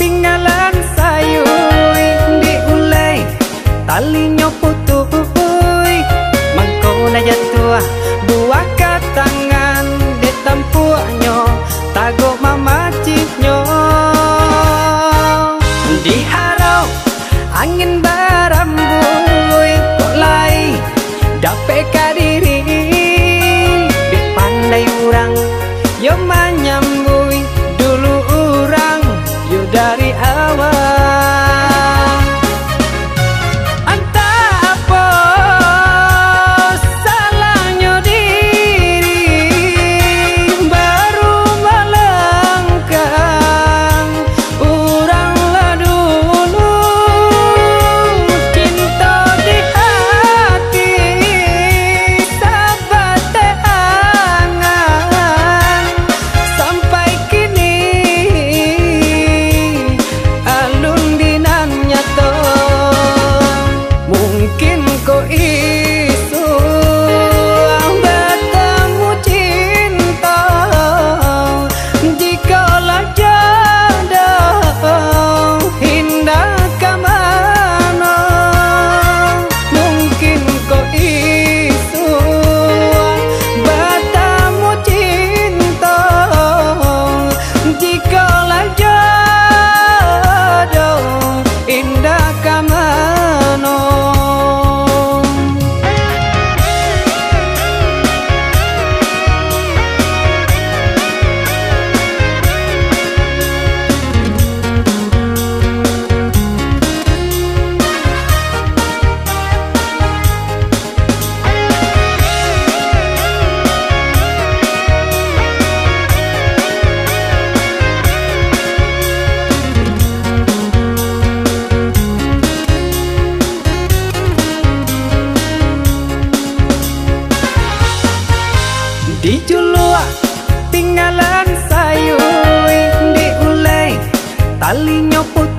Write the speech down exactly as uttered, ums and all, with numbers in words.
tinggalan sayui diulai talinya putui mangkona jatuh buah katangan di tampuanyo tago mamacitnyo diharau angin barambui kok lai dape kadiri dipandai urang yo manyambui dulu urang yo dari awal entah apa salahnya diri baru melangkang urang lah dulu cinta di hati sahabat angan sampai kini alun dinanya to mungkin kau isu bertemu cinta jikalau jodoh indah kemana mungkin kau isu bertemu cinta jikalau jodoh indah kemana. Dijulua tinggalan sayui diulai talinya putih